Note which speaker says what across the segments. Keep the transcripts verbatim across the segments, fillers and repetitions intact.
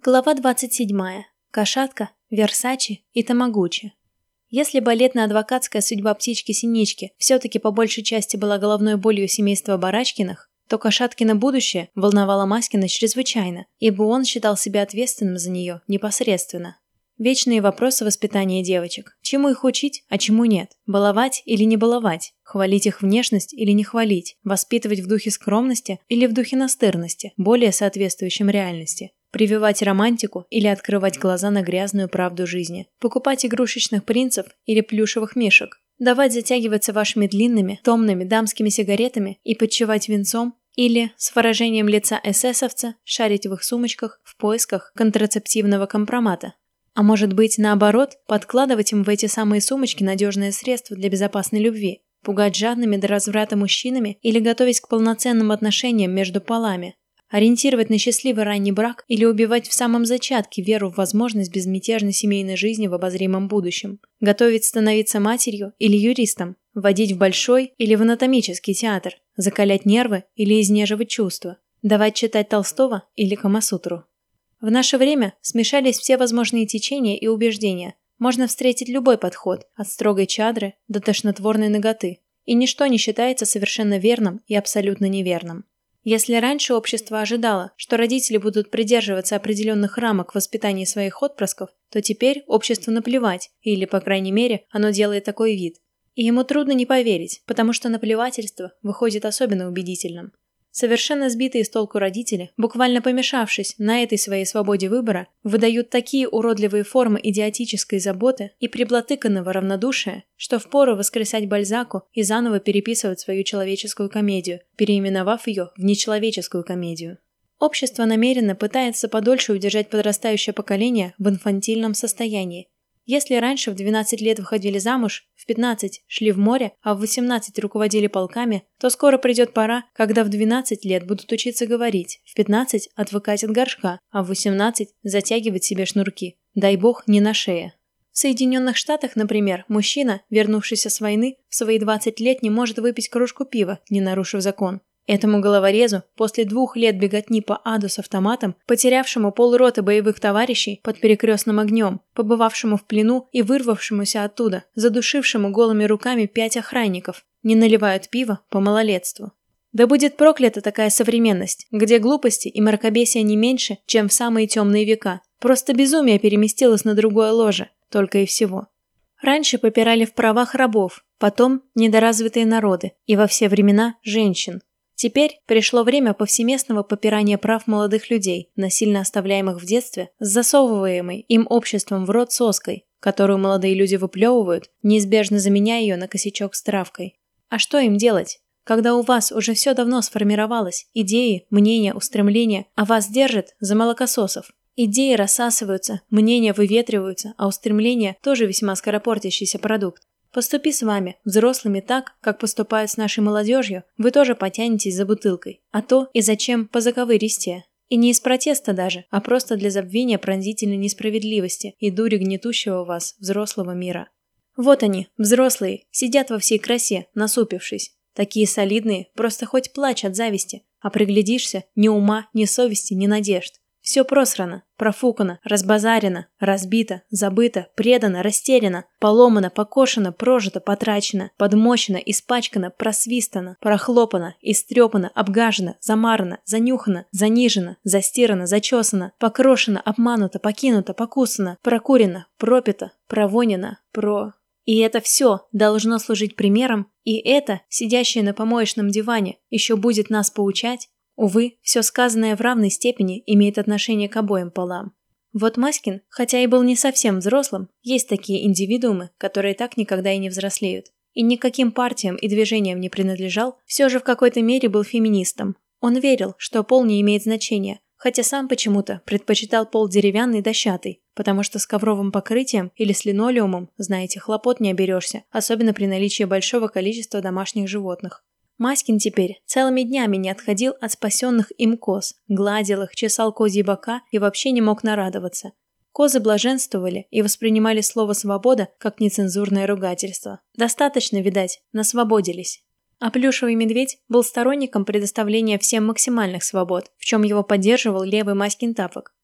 Speaker 1: Глава двадцать седьмая. Кошатка, Версачи и Тамагучи. Если балетно-адвокатская судьба птички-синички все-таки по большей части была головной болью семейства Барачкиных, то Кошаткино будущее волновало Маськина чрезвычайно, ибо он считал себя ответственным за нее непосредственно. Вечные вопросы воспитания девочек. Чему их учить, а чему нет? Баловать или не баловать? Хвалить их внешность или не хвалить? Воспитывать в духе скромности или в духе настырности, более соответствующем реальности? Прививать романтику или открывать глаза на грязную правду жизни? Покупать игрушечных принцев или плюшевых мишек? Давать затягиваться вашими длинными, томными дамскими сигаретами и подчевать венцом? Или, с выражением лица эсэсовца, шарить в их сумочках в поисках контрацептивного компромата? А может быть, наоборот, подкладывать им в эти самые сумочки надежные средства для безопасной любви? Пугать жадными до разврата мужчинами или готовить к полноценным отношениям между полами? Ориентировать на счастливый ранний брак или убивать в самом зачатке веру в возможность безмятежной семейной жизни в обозримом будущем? Готовить становиться матерью или юристом? Вводить в большой или в анатомический театр? Закалять нервы или изнеживать чувства? Давать читать Толстого или Камасутру? В наше время смешались все возможные течения и убеждения. Можно встретить любой подход, от строгой чадры до тошнотворной наготы. И ничто не считается совершенно верным и абсолютно неверным. Если раньше общество ожидало, что родители будут придерживаться определенных рамок в воспитании своих отпрысков, то теперь обществу наплевать, или, по крайней мере, оно делает такой вид. И ему трудно не поверить, потому что наплевательство выходит особенно убедительным. Совершенно сбитые с толку родители, буквально помешавшись на этой своей свободе выбора, выдают такие уродливые формы идиотической заботы и приблатыканного равнодушия, что впору воскресать Бальзаку и заново переписывать свою человеческую комедию, переименовав ее в нечеловеческую комедию. Общество намеренно пытается подольше удержать подрастающее поколение в инфантильном состоянии. Если раньше в двенадцать лет выходили замуж, в пятнадцать шли в море, а в восемнадцать руководили полками, то скоро придет пора, когда в двенадцать лет будут учиться говорить, в пятнадцать отвыкать от горшка, а в восемнадцать затягивать себе шнурки. Дай бог, не на шее. В Соединенных Штатах, например, мужчина, вернувшийся с войны, в свои двадцать лет не может выпить кружку пива, не нарушив закон. Этому головорезу, после двух лет беготни по аду с автоматом, потерявшему полроты боевых товарищей под перекрестным огнем, побывавшему в плену и вырвавшемуся оттуда, задушившему голыми руками пять охранников, не наливают пиво по малолетству. Да будет проклята такая современность, где глупости и мракобесия не меньше, чем в самые темные века. Просто безумие переместилось на другое ложе, только и всего. Раньше попирали в правах рабов, потом недоразвитые народы и во все времена женщин. Теперь пришло время повсеместного попирания прав молодых людей, насильно оставляемых в детстве, с засовываемой им обществом в рот соской, которую молодые люди выплевывают, неизбежно заменяя ее на косячок с травкой. А что им делать, когда у вас уже все давно сформировалось, идеи, мнения, устремления, а вас держат за молокососов? Идеи рассасываются, мнения выветриваются, а устремления тоже весьма скоропортящийся продукт. Поступи с вами, взрослыми, так, как поступают с нашей молодежью, вы тоже потянетесь за бутылкой. А то и зачем по заковыристее. И не из протеста даже, а просто для забвения пронзительной несправедливости и дури гнетущего вас взрослого мира. Вот они, взрослые, сидят во всей красе, насупившись. Такие солидные, просто хоть плачь от зависти. А приглядишься, ни ума, ни совести, ни надежд. Все просрано, профукано, разбазарено, разбито, забыто, предано, растеряно, поломано, покошено, прожито, потрачено, подмочено, испачкано, просвистано, прохлопано, истрепано, обгажено, замарано, занюхано, занижено, застирано, зачесано, покрошено, обмануто, покинуто, покусано, прокурено, пропито, провонено, про... И это все должно служить примером, и это, сидящее на помоечном диване, еще будет нас поучать. Увы, все сказанное в равной степени имеет отношение к обоим полам. Вот Маськин, хотя и был не совсем взрослым, есть такие индивидуумы, которые так никогда и не взрослеют. И никаким партиям и движениям не принадлежал, все же в какой-то мере был феминистом. Он верил, что пол не имеет значения, хотя сам почему-то предпочитал пол деревянный дощатый, потому что с ковровым покрытием или с линолеумом, знаете, хлопот не оберешься, особенно при наличии большого количества домашних животных. Маськин теперь целыми днями не отходил от спасенных им коз, гладил их, чесал козьи бока и вообще не мог нарадоваться. Козы блаженствовали и воспринимали слово «свобода» как нецензурное ругательство. Достаточно, видать, насвободились. А плюшевый медведь был сторонником предоставления всем максимальных свобод, в чем его поддерживал левый Маськин тапок.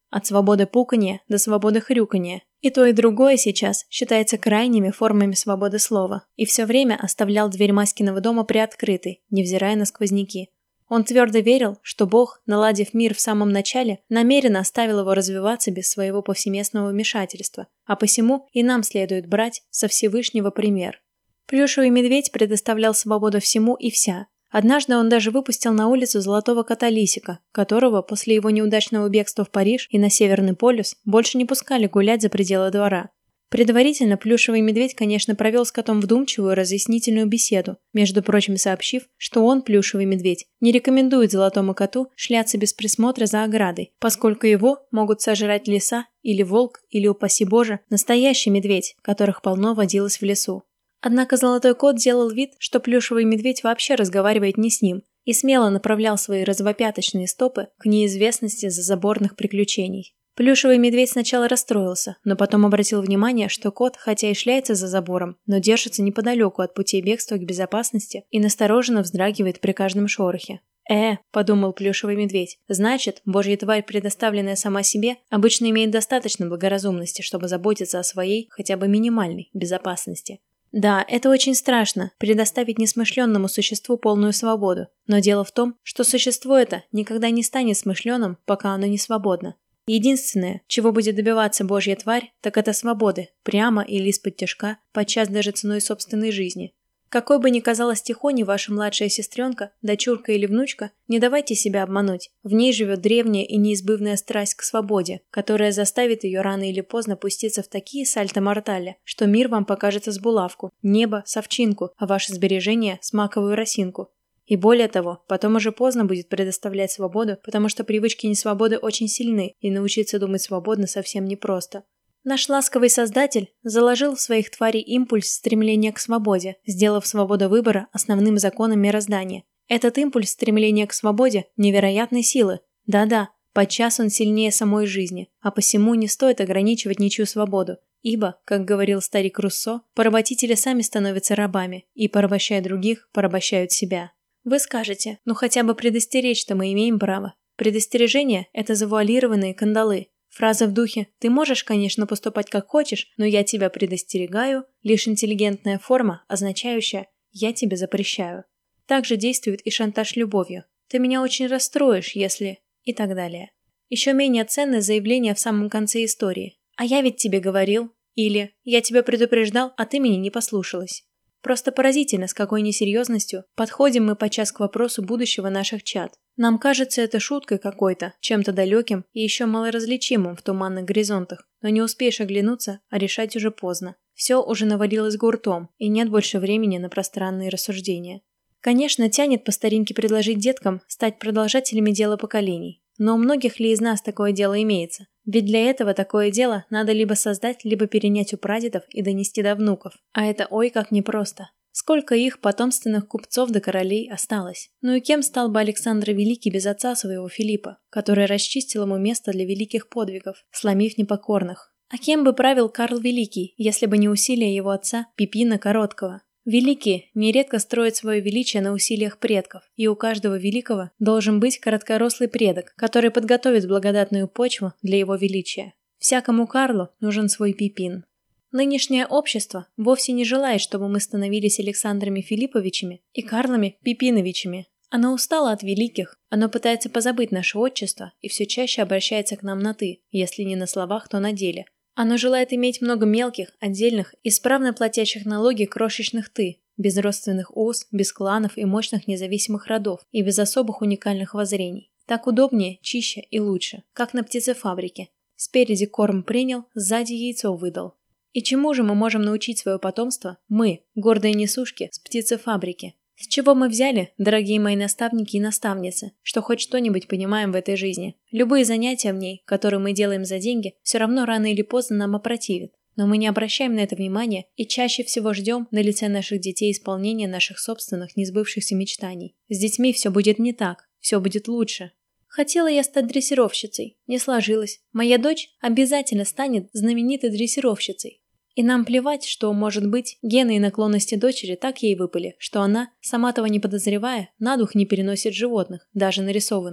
Speaker 1: От свободы пуканья до свободы хрюканья. И то, и другое сейчас считается крайними формами свободы слова. И все время оставлял дверь Маськиного дома приоткрытой, невзирая на сквозняки. Он твердо верил, что Бог, наладив мир в самом начале, намеренно оставил его развиваться без своего повсеместного вмешательства, а посему и нам следует брать со Всевышнего пример. Плюшевый медведь предоставлял свободу всему и вся. Однажды он даже выпустил на улицу золотого кота Лисика, которого после его неудачного бегства в Париж и на Северный полюс больше не пускали гулять за пределы двора. Предварительно Плюшевый медведь, конечно, провел с котом вдумчивую разъяснительную беседу, между прочим сообщив, что он, Плюшевый медведь, не рекомендует золотому коту шляться без присмотра за оградой, поскольку его могут сожрать лиса или волк или, упаси боже, настоящий медведь, которых полно водилось в лесу. Однако золотой кот делал вид, что Плюшевый медведь вообще разговаривает не с ним, и смело направлял свои развопяточные стопы к неизвестности зазаборных приключений. Плюшевый медведь сначала расстроился, но потом обратил внимание, что кот, хотя и шляется за забором, но держится неподалеку от путей бегства к безопасности и настороженно вздрагивает при каждом шорохе. «Э», — подумал Плюшевый медведь, — «значит, божья тварь, предоставленная сама себе, обычно имеет достаточно благоразумности, чтобы заботиться о своей, хотя бы минимальной, безопасности». Да, это очень страшно – предоставить несмышленному существу полную свободу. Но дело в том, что существо это никогда не станет смышленым, пока оно не свободно. Единственное, чего будет добиваться божья тварь, так это свободы, прямо или из-под тяжка, подчас даже ценой собственной жизни. Какой бы ни казалась тихоней ваша младшая сестренка, дочурка или внучка, не давайте себя обмануть. В ней живет древняя и неизбывная страсть к свободе, которая заставит ее рано или поздно пуститься в такие сальто-мортале, что мир вам покажется с булавку, небо – с овчинку, а ваши сбережения – с маковую росинку. И более того, потом уже поздно будет предоставлять свободу, потому что привычки несвободы очень сильны, и научиться думать свободно совсем непросто. Наш ласковый Создатель заложил в своих тварей импульс стремления к свободе, сделав свободу выбора основным законом мироздания. Этот импульс стремления к свободе невероятной силы. Да-да, подчас он сильнее самой жизни, а посему не стоит ограничивать ничью свободу. Ибо, как говорил старик Руссо, поработители сами становятся рабами, и, порабощая других, порабощают себя. Вы скажете, ну хотя бы предостеречь-то мы имеем право. Предостережение – это завуалированные кандалы. Фраза в духе «ты можешь, конечно, поступать как хочешь, но я тебя предостерегаю» – лишь интеллигентная форма, означающая «я тебе запрещаю». Также действует и шантаж любовью. «Ты меня очень расстроишь, если…» и так далее. Еще менее ценное заявление в самом конце истории. «А я ведь тебе говорил» или «я тебя предупреждал, а ты меня не послушалась». Просто поразительно, с какой несерьезностью подходим мы подчас к вопросу будущего наших чад. Нам кажется это шуткой какой-то, чем-то далеким и еще малоразличимым в туманных горизонтах, но не успеешь оглянуться, а решать уже поздно. Все уже навалилось гуртом, и нет больше времени на пространные рассуждения. Конечно, тянет по старинке предложить деткам стать продолжателями дела поколений. Но у многих ли из нас такое дело имеется? Ведь для этого такое дело надо либо создать, либо перенять у прадедов и донести до внуков. А это ой как непросто. Сколько их потомственных купцов да королей осталось? Ну и кем стал бы Александр Великий без отца своего Филиппа, который расчистил ему место для великих подвигов, сломив непокорных? А кем бы правил Карл Великий, если бы не усилия его отца Пипина Короткого? Великие нередко строят свое величие на усилиях предков, и у каждого великого должен быть короткорослый предок, который подготовит благодатную почву для его величия. Всякому Карлу нужен свой Пипин. Нынешнее общество вовсе не желает, чтобы мы становились Александрами Филипповичами и Карлами Пипиновичами. Оно устало от великих, оно пытается позабыть наше отчество и все чаще обращается к нам на «ты», если не на словах, то на деле. Оно желает иметь много мелких, отдельных, исправно платящих налоги крошечных «ты», без родственных уз, без кланов и мощных независимых родов, и без особых уникальных воззрений. Так удобнее, чище и лучше, как на птицефабрике. Спереди корм принял, сзади яйцо выдал. И чему же мы можем научить свое потомство, мы, гордые несушки, с птицефабрики? С чего мы взяли, дорогие мои наставники и наставницы, что хоть что-нибудь понимаем в этой жизни? Любые занятия в ней, которые мы делаем за деньги, все равно рано или поздно нам опротивят. Но мы не обращаем на это внимания и чаще всего ждем на лице наших детей исполнения наших собственных несбывшихся мечтаний. С детьми все будет не так, все будет лучше. Хотела я стать дрессировщицей, не сложилось. Моя дочь обязательно станет знаменитой дрессировщицей. И нам плевать, что, может быть, гены и наклонности дочери так ей выпали, что она, сама того не подозревая, на дух не переносит животных, даже нарисованных.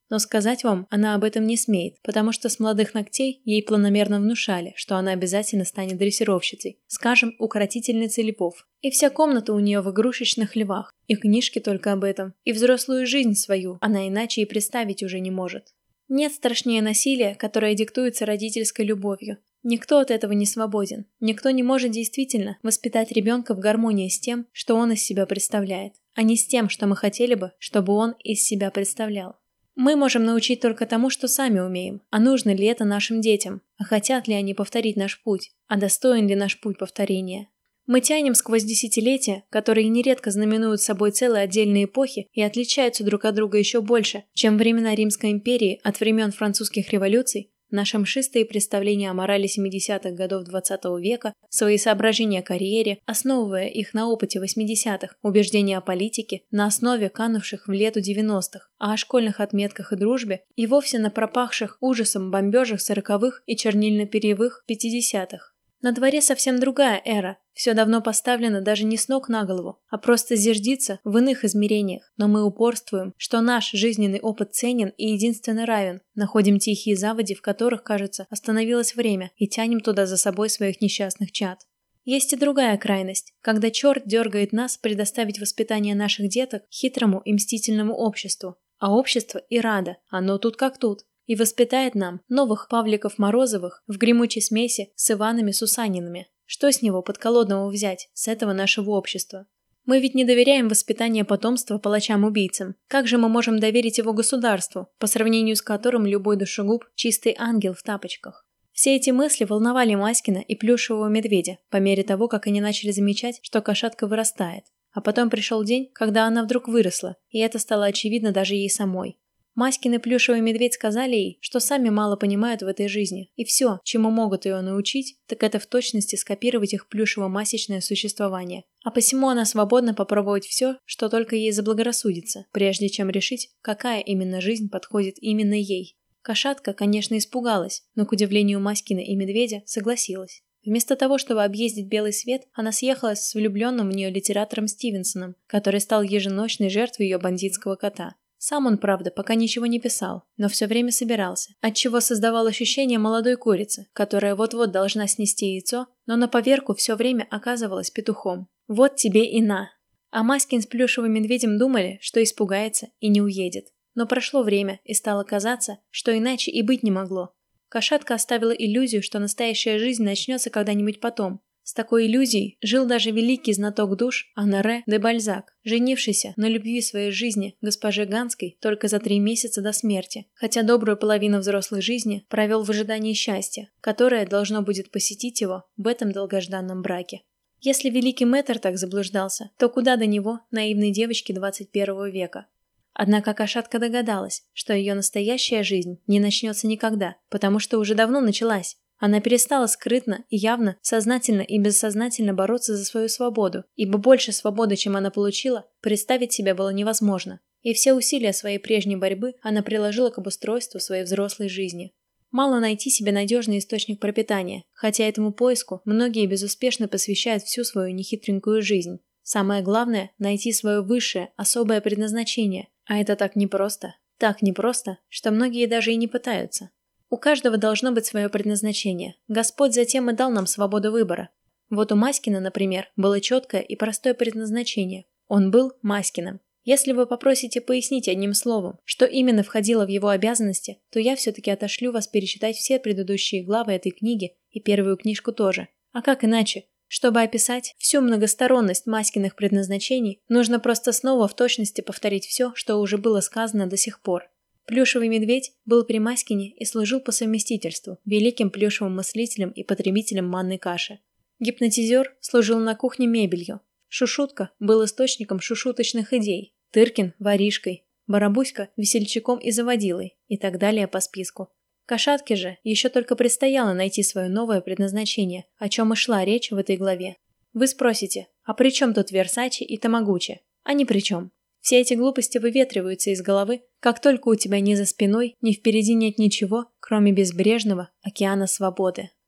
Speaker 1: Но сказать вам она об этом не смеет, потому что с молодых ногтей ей планомерно внушали, что она обязательно станет дрессировщицей, скажем, укротительницей львов. И вся комната у нее в игрушечных львах, и книжки только об этом, и взрослую жизнь свою она иначе и представить уже не может. Нет страшнее насилия, которое диктуется родительской любовью. Никто от этого не свободен. Никто не может действительно воспитать ребенка в гармонии с тем, что он из себя представляет, а не с тем, что мы хотели бы, чтобы он из себя представлял. Мы можем научить только тому, что сами умеем, а нужно ли это нашим детям, а хотят ли они повторить наш путь, а достоин ли наш путь повторения. Мы тянем сквозь десятилетия, которые нередко знаменуют собой целые отдельные эпохи и отличаются друг от друга еще больше, чем времена Римской империи от времен французских революций, наши мшистые представления о морали семидесятых годов двадцатого века, свои соображения о карьере, основывая их на опыте восьмидесятых, убеждения о политике, на основе канувших в лету девяностых, а о школьных отметках и дружбе, и вовсе на пропахших ужасом бомбежах сороковых и чернильно-перьевых пятидесятых. На дворе совсем другая эра, все давно поставлено даже не с ног на голову, а просто зиждется в иных измерениях, но мы упорствуем, что наш жизненный опыт ценен и единственно равен, находим тихие заводи, в которых, кажется, остановилось время, и тянем туда за собой своих несчастных чад. Есть и другая крайность, когда черт дергает нас предоставить воспитание наших деток хитрому и мстительному обществу, а общество и радо, оно тут как тут. И воспитает нам новых Павликов Морозовых в гремучей смеси с Иванами Сусанинами. Что с него подколодного взять, с этого нашего общества? Мы ведь не доверяем воспитание потомства палачам-убийцам. Как же мы можем доверить его государству, по сравнению с которым любой душегуб – чистый ангел в тапочках? Все эти мысли волновали Маськина и плюшевого медведя, по мере того, как они начали замечать, что кошатка вырастает. А потом пришел день, когда она вдруг выросла, и это стало очевидно даже ей самой. Маськин и плюшевый медведь сказали ей, что сами мало понимают в этой жизни, и все, чему могут ее научить, так это в точности скопировать их плюшево-масечное существование. А посему она свободна попробовать все, что только ей заблагорассудится, прежде чем решить, какая именно жизнь подходит именно ей. Кошатка, конечно, испугалась, но, к удивлению Маськина и медведя, согласилась. Вместо того, чтобы объездить белый свет, она съехалась с влюбленным в нее литератором Стивенсоном, который стал еженочной жертвой ее бандитского кота. Сам он, правда, пока ничего не писал, но все время собирался, отчего создавал ощущение молодой курицы, которая вот-вот должна снести яйцо, но на поверку все время оказывалась петухом. Вот тебе и на. А Маськин с плюшевым медведем думали, что испугается и не уедет. Но прошло время, и стало казаться, что иначе и быть не могло. Кошатка оставила иллюзию, что настоящая жизнь начнется когда-нибудь потом. С такой иллюзией жил даже великий знаток душ Оноре де Бальзак, женившийся на любви своей жизни госпоже Ганской только за три месяца до смерти, хотя добрую половину взрослой жизни провел в ожидании счастья, которое должно будет посетить его в этом долгожданном браке. Если великий мэтр так заблуждался, то куда до него, наивной девочке двадцать первого века? Однако кошатка догадалась, что ее настоящая жизнь не начнется никогда, потому что уже давно началась. Она перестала скрытно и явно, сознательно и бессознательно бороться за свою свободу, ибо больше свободы, чем она получила, представить себе было невозможно. И все усилия своей прежней борьбы она приложила к обустройству своей взрослой жизни. Мало найти себе надежный источник пропитания, хотя этому поиску многие безуспешно посвящают всю свою нехитренькую жизнь. Самое главное – найти свое высшее, особое предназначение, а это так непросто, так непросто, что многие даже и не пытаются. У каждого должно быть свое предназначение. Господь затем и дал нам свободу выбора. Вот у Маськина, например, было четкое и простое предназначение. Он был Маськиным. Если вы попросите пояснить одним словом, что именно входило в его обязанности, то я все-таки отошлю вас перечитать все предыдущие главы этой книги и первую книжку тоже. А как иначе? Чтобы описать всю многосторонность Маськиных предназначений, нужно просто снова в точности повторить все, что уже было сказано до сих пор. Плюшевый медведь был при Маськине и служил по совместительству великим плюшевым мыслителем и потребителем манной каши. Гипнотизер служил на кухне мебелью. Шушутка был источником шушуточных идей. Тыркин – воришкой. Барабуська – весельчаком и заводилой. И так далее по списку. Кошатке же еще только предстояло найти свое новое предназначение, о чем и шла речь в этой главе. Вы спросите, а при чем тут Версачи и Тамагучи? А ни при чем. Все эти глупости выветриваются из головы, как только у тебя ни за спиной, ни впереди нет ничего, кроме безбрежного океана свободы.